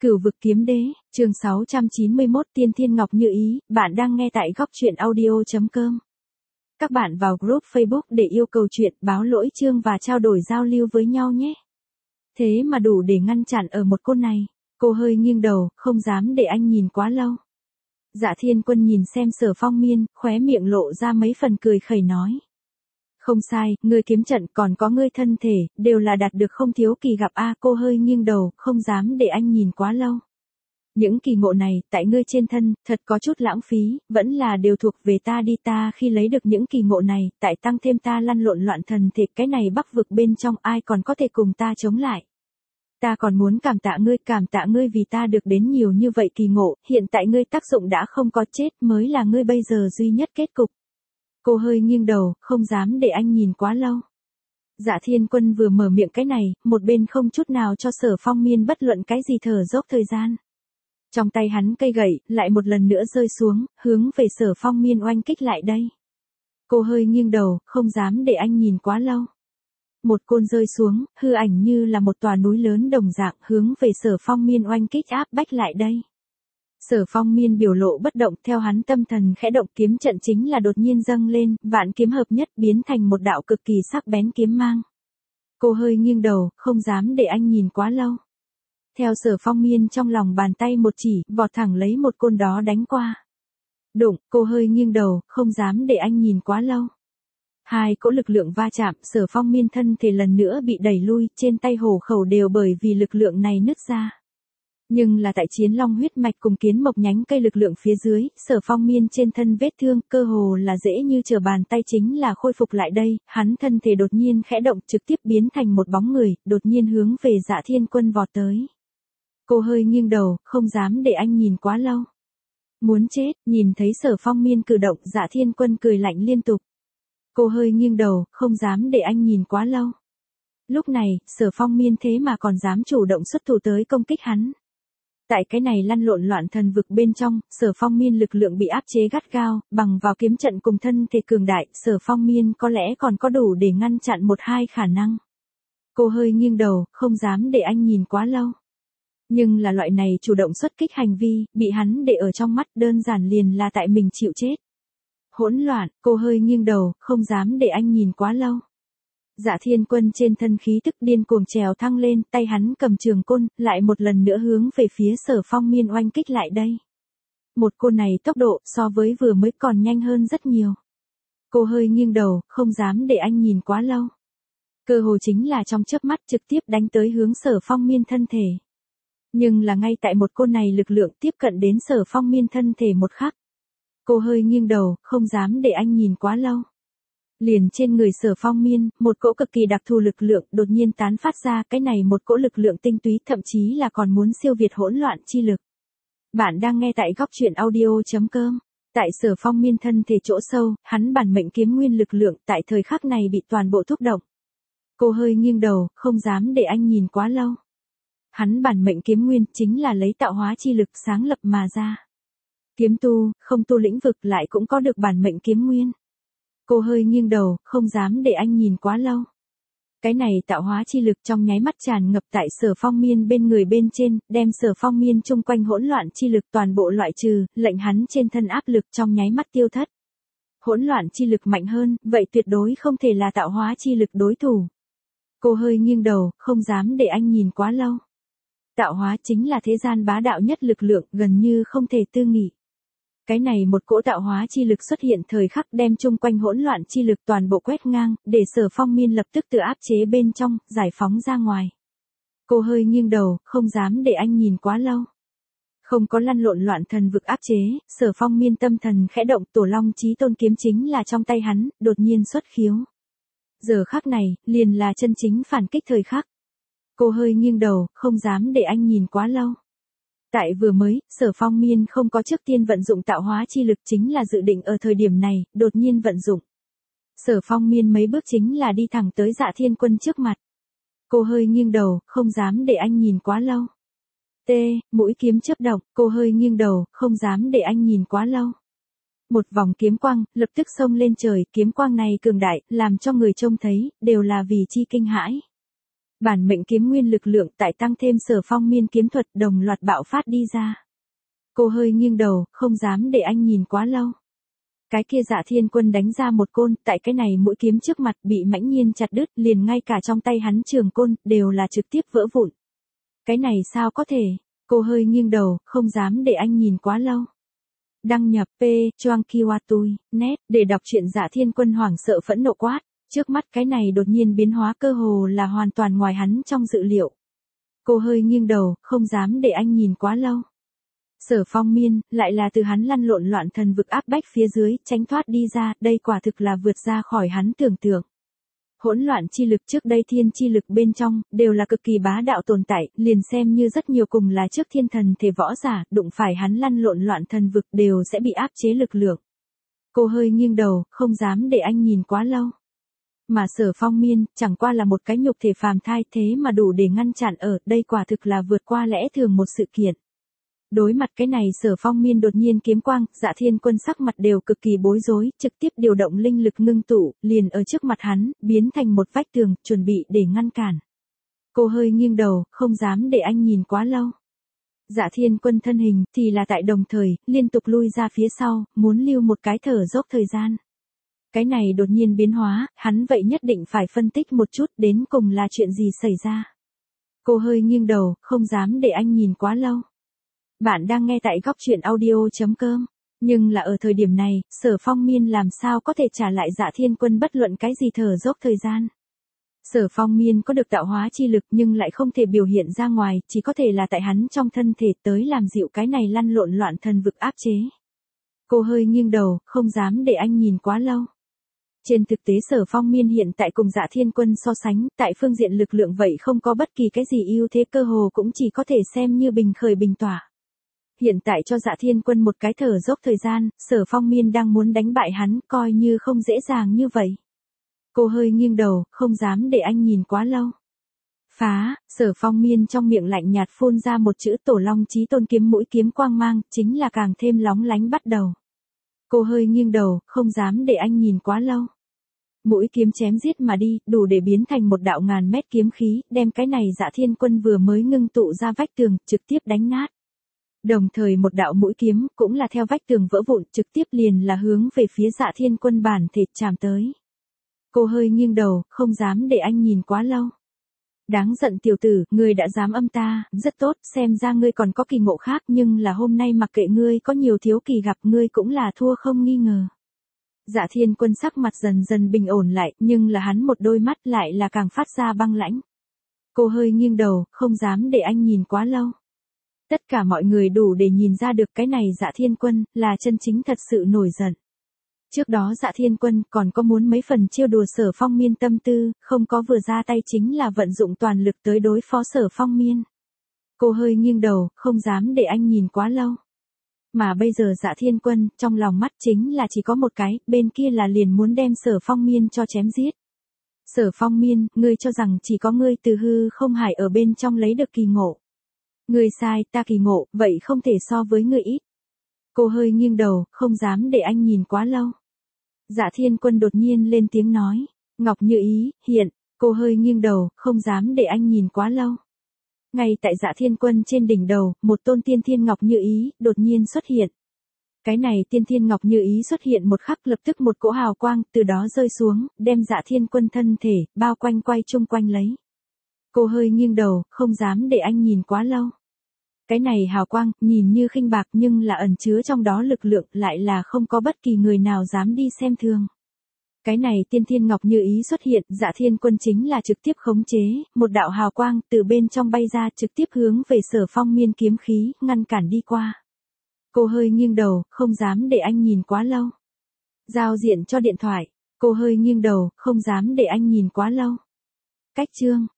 Cửu vực kiếm đế, chương 691 Tiên Thiên Ngọc Như Ý, bạn đang nghe tại góc truyện audio.com. Các bạn vào group Facebook để yêu cầu chuyện, báo lỗi chương và trao đổi giao lưu với nhau nhé. Thế mà đủ để ngăn chặn ở một cô này, cô hơi nghiêng đầu, không dám để anh nhìn quá lâu. Dạ Thiên Quân nhìn xem Sở Phong Miên, khóe miệng lộ ra mấy phần cười khẩy nói. Không sai, ngươi kiếm trận còn có ngươi thân thể, đều là đạt được không thiếu kỳ gặp a. Cô hơi nghiêng đầu, không dám để anh nhìn quá lâu. Những kỳ ngộ này, tại ngươi trên thân, thật có chút lãng phí, vẫn là đều thuộc về ta đi. Ta khi lấy được những kỳ ngộ này, tại tăng thêm ta lăn lộn loạn thần thể, cái này bắc vực bên trong ai còn có thể cùng ta chống lại. Ta còn muốn cảm tạ ngươi vì ta được đến nhiều như vậy kỳ ngộ, hiện tại ngươi tác dụng đã không có, chết mới là ngươi bây giờ duy nhất kết cục. Cô hơi nghiêng đầu, không dám để anh nhìn quá lâu. Dạ Thiên Quân vừa mở miệng cái này, một bên không chút nào cho Sở Phong Miên bất luận cái gì thở dốc thời gian. Trong tay hắn cây gậy, lại một lần nữa rơi xuống, hướng về Sở Phong Miên oanh kích lại đây. Cô hơi nghiêng đầu, không dám để anh nhìn quá lâu. Một côn rơi xuống, hư ảnh như là một tòa núi lớn đồng dạng, hướng về Sở Phong Miên oanh kích áp bách lại đây. Sở Phong Miên biểu lộ bất động, theo hắn tâm thần khẽ động, kiếm trận chính là đột nhiên dâng lên, vạn kiếm hợp nhất biến thành một đạo cực kỳ sắc bén kiếm mang. Cô hơi nghiêng đầu, không dám để anh nhìn quá lâu. Theo Sở Phong Miên trong lòng bàn tay một chỉ, vọt thẳng lấy một côn đó đánh qua. Đụng, cô hơi nghiêng đầu, không dám để anh nhìn quá lâu. Hai cỗ lực lượng va chạm, Sở Phong Miên thân thể lần nữa bị đẩy lui, trên tay hổ khẩu đều bởi vì lực lượng này nứt ra. Nhưng là tại chiến long huyết mạch cùng kiến mộc nhánh cây lực lượng phía dưới, Sở Phong Miên trên thân vết thương, cơ hồ là dễ như trở bàn tay chính là khôi phục lại đây, hắn thân thể đột nhiên khẽ động trực tiếp biến thành một bóng người, đột nhiên hướng về Dạ Thiên Quân vọt tới. Cô hơi nghiêng đầu, không dám để anh nhìn quá lâu. Muốn chết, nhìn thấy Sở Phong Miên cử động, Dạ Thiên Quân cười lạnh liên tục. Cô hơi nghiêng đầu, không dám để anh nhìn quá lâu. Lúc này, Sở Phong Miên thế mà còn dám chủ động xuất thủ tới công kích hắn. Tại cái này lăn lộn loạn thần vực bên trong, Sở Phong Miên lực lượng bị áp chế gắt gao, bằng vào kiếm trận cùng thân thể cường đại, Sở Phong Miên có lẽ còn có đủ để ngăn chặn một hai khả năng. Cô hơi nghiêng đầu, không dám để anh nhìn quá lâu. Nhưng là loại này chủ động xuất kích hành vi, bị hắn để ở trong mắt, đơn giản liền là tại mình chịu chết. Hỗn loạn, cô hơi nghiêng đầu, không dám để anh nhìn quá lâu. Dạ Thiên Quân trên thân khí tức điên cuồng trèo thăng lên, tay hắn cầm trường côn, lại một lần nữa hướng về phía Sở Phong Miên oanh kích lại đây. Một côn này tốc độ so với vừa mới còn nhanh hơn rất nhiều. Cô hơi nghiêng đầu, không dám để anh nhìn quá lâu. Cơ hồ chính là trong chớp mắt trực tiếp đánh tới hướng Sở Phong Miên thân thể. Nhưng là ngay tại một côn này lực lượng tiếp cận đến Sở Phong Miên thân thể một khắc. Cô hơi nghiêng đầu, không dám để anh nhìn quá lâu. Liền trên người Sở Phong Miên, một cỗ cực kỳ đặc thù lực lượng đột nhiên tán phát ra, cái này một cỗ lực lượng tinh túy, thậm chí là còn muốn siêu việt hỗn loạn chi lực. Bạn đang nghe tại góc truyện audio.com. Tại Sở Phong Miên thân thể chỗ sâu, hắn bản mệnh kiếm nguyên lực lượng tại thời khắc này bị toàn bộ thúc động. Cô hơi nghiêng đầu, không dám để anh nhìn quá lâu. Hắn bản mệnh kiếm nguyên chính là lấy tạo hóa chi lực sáng lập mà ra. Kiếm tu, không tu lĩnh vực lại cũng có được bản mệnh kiếm nguyên. Cô hơi nghiêng đầu, không dám để anh nhìn quá lâu. Cái này tạo hóa chi lực trong nháy mắt tràn ngập tại Sở Phong Miên bên người bên trên, đem Sở Phong Miên chung quanh hỗn loạn chi lực toàn bộ loại trừ, lệnh hắn trên thân áp lực trong nháy mắt tiêu thất. Hỗn loạn chi lực mạnh hơn, vậy tuyệt đối không thể là tạo hóa chi lực đối thủ. Cô hơi nghiêng đầu, không dám để anh nhìn quá lâu. Tạo hóa chính là thế gian bá đạo nhất lực lượng, gần như không thể tư nghị. Cái này một cỗ tạo hóa chi lực xuất hiện thời khắc đem chung quanh hỗn loạn chi lực toàn bộ quét ngang, để Sở Phong Miên lập tức tự áp chế bên trong, giải phóng ra ngoài. Cô hơi nghiêng đầu, không dám để anh nhìn quá lâu. Không có lăn lộn loạn thần vực áp chế, Sở Phong Miên tâm thần khẽ động, Tổ Long Chí Tôn kiếm chính là trong tay hắn, đột nhiên xuất khiếu. Giờ khắc này, liền là chân chính phản kích thời khắc. Cô hơi nghiêng đầu, không dám để anh nhìn quá lâu. Tại vừa mới, Sở Phong Miên không có trước tiên vận dụng tạo hóa chi lực, chính là dự định ở thời điểm này, đột nhiên vận dụng. Sở Phong Miên mấy bước chính là đi thẳng tới Dạ Thiên Quân trước mặt. Cô hơi nghiêng đầu, không dám để anh nhìn quá lâu. Mũi kiếm chớp động, cô hơi nghiêng đầu, không dám để anh nhìn quá lâu. Một vòng kiếm quang, lập tức xông lên trời, kiếm quang này cường đại, làm cho người trông thấy, đều là vì chi kinh hãi. Bản mệnh kiếm nguyên lực lượng tại tăng thêm Sở Phong Miên kiếm thuật đồng loạt bạo phát đi ra. Cô hơi nghiêng đầu, không dám để anh nhìn quá lâu. Cái kia Dạ Thiên Quân đánh ra một côn, tại cái này mũi kiếm trước mặt bị mãnh nhiên chặt đứt, liền ngay cả trong tay hắn trường côn, đều là trực tiếp vỡ vụn. Cái này sao có thể? Cô hơi nghiêng đầu, không dám để anh nhìn quá lâu. Đăng nhập P, Choang Kiwatui, net, để đọc truyện Dạ Thiên Quân hoảng sợ phẫn nộ quát. Trước mắt cái này đột nhiên biến hóa cơ hồ là hoàn toàn ngoài hắn trong dự liệu. Cô hơi nghiêng đầu, không dám để anh nhìn quá lâu. Sở Phong Miên, lại là từ hắn lăn lộn loạn thần vực áp bách phía dưới, tránh thoát đi ra, đây quả thực là vượt ra khỏi hắn tưởng tượng. Hỗn loạn chi lực trước đây thiên chi lực bên trong, đều là cực kỳ bá đạo tồn tại, liền xem như rất nhiều cùng là trước thiên thần thể võ giả, đụng phải hắn lăn lộn loạn thần vực đều sẽ bị áp chế lực lượng. Cô hơi nghiêng đầu, không dám để anh nhìn quá lâu. Mà Sở Phong Miên, chẳng qua là một cái nhục thể phàm thai thế mà đủ để ngăn chặn ở, đây quả thực là vượt qua lẽ thường một sự kiện. Đối mặt cái này Sở Phong Miên đột nhiên kiếm quang, Dạ Thiên Quân sắc mặt đều cực kỳ bối rối, trực tiếp điều động linh lực ngưng tụ, liền ở trước mặt hắn, biến thành một vách tường, chuẩn bị để ngăn cản. Cô hơi nghiêng đầu, không dám để anh nhìn quá lâu. Dạ Thiên Quân thân hình, thì là tại đồng thời, liên tục lui ra phía sau, muốn lưu một cái thở dốc thời gian. Cái này đột nhiên biến hóa, hắn vậy nhất định phải phân tích một chút đến cùng là chuyện gì xảy ra. Cô hơi nghiêng đầu, không dám để anh nhìn quá lâu. Bạn đang nghe tại góc truyện audio.com. Nhưng là ở thời điểm này, Sở Phong Miên làm sao có thể trả lại Dạ Thiên Quân bất luận cái gì thở dốc thời gian. Sở Phong Miên có được tạo hóa chi lực nhưng lại không thể biểu hiện ra ngoài, chỉ có thể là tại hắn trong thân thể tới làm dịu cái này lăn lộn loạn thần vực áp chế. Cô hơi nghiêng đầu, không dám để anh nhìn quá lâu. Trên thực tế Sở Phong Miên hiện tại cùng Dạ Thiên Quân so sánh, tại phương diện lực lượng vậy không có bất kỳ cái gì ưu thế, cơ hồ cũng chỉ có thể xem như bình khởi bình tỏa. Hiện tại cho Dạ Thiên Quân một cái thở dốc thời gian, Sở Phong Miên đang muốn đánh bại hắn, coi như không dễ dàng như vậy. Cô hơi nghiêng đầu, không dám để anh nhìn quá lâu. Phá, Sở Phong Miên trong miệng lạnh nhạt phun ra một chữ Tổ Long Chí Tôn kiếm, mũi kiếm quang mang, chính là càng thêm lóng lánh bắt đầu. Cô hơi nghiêng đầu, không dám để anh nhìn quá lâu. Mũi kiếm chém giết mà đi, đủ để biến thành một đạo ngàn mét kiếm khí, đem cái này Dạ Thiên Quân vừa mới ngưng tụ ra vách tường, trực tiếp đánh nát. Đồng thời một đạo mũi kiếm, cũng là theo vách tường vỡ vụn, trực tiếp liền là hướng về phía Dạ Thiên Quân bản thể chạm tới. Cô hơi nghiêng đầu, không dám để anh nhìn quá lâu. Đáng giận tiểu tử, ngươi đã dám âm ta, rất tốt, xem ra ngươi còn có kỳ ngộ khác, nhưng là hôm nay mặc kệ ngươi có nhiều thiếu kỳ gặp, ngươi cũng là thua không nghi ngờ. Dạ Thiên Quân sắc mặt dần dần bình ổn lại, nhưng là hắn một đôi mắt lại là càng phát ra băng lãnh. Cô hơi nghiêng đầu, không dám để anh nhìn quá lâu. Tất cả mọi người đủ để nhìn ra được cái này Dạ Thiên Quân, là chân chính thật sự nổi giận. Trước đó Dạ Thiên Quân còn có muốn mấy phần trêu đùa Sở Phong Miên tâm tư, không có vừa ra tay chính là vận dụng toàn lực tới đối phó Sở Phong Miên. Cô hơi nghiêng đầu, không dám để anh nhìn quá lâu. Mà bây giờ Dạ Thiên Quân, trong lòng mắt chính là chỉ có một cái, bên kia là liền muốn đem Sở Phong Miên cho chém giết. Sở Phong Miên, ngươi cho rằng chỉ có ngươi từ hư không hải ở bên trong lấy được kỳ ngộ. Ngươi sai, ta kỳ ngộ, vậy không thể so với ngươi ít. Cô hơi nghiêng đầu, không dám để anh nhìn quá lâu. Dạ Thiên Quân đột nhiên lên tiếng nói. Ngọc Như Ý, hiện. Cô hơi nghiêng đầu, không dám để anh nhìn quá lâu. Ngay tại Dạ Thiên Quân trên đỉnh đầu, một tôn tiên thiên Ngọc Như Ý, đột nhiên xuất hiện. Cái này tiên thiên Ngọc Như Ý xuất hiện một khắc, lập tức một cỗ hào quang, từ đó rơi xuống, đem Dạ Thiên Quân thân thể, bao quanh quay chung quanh lấy. Cô hơi nghiêng đầu, không dám để anh nhìn quá lâu. Cái này hào quang, nhìn như khinh bạc nhưng là ẩn chứa trong đó lực lượng, lại là không có bất kỳ người nào dám đi xem thường. Cái này tiên thiên Ngọc Như Ý xuất hiện, Dạ Thiên Quân chính là trực tiếp khống chế, một đạo hào quang từ bên trong bay ra, trực tiếp hướng về Sở Phong Miên kiếm khí, ngăn cản đi qua. Cô hơi nghiêng đầu, không dám để anh nhìn quá lâu. Giao diện cho điện thoại. Cô hơi nghiêng đầu, không dám để anh nhìn quá lâu. Cách chương.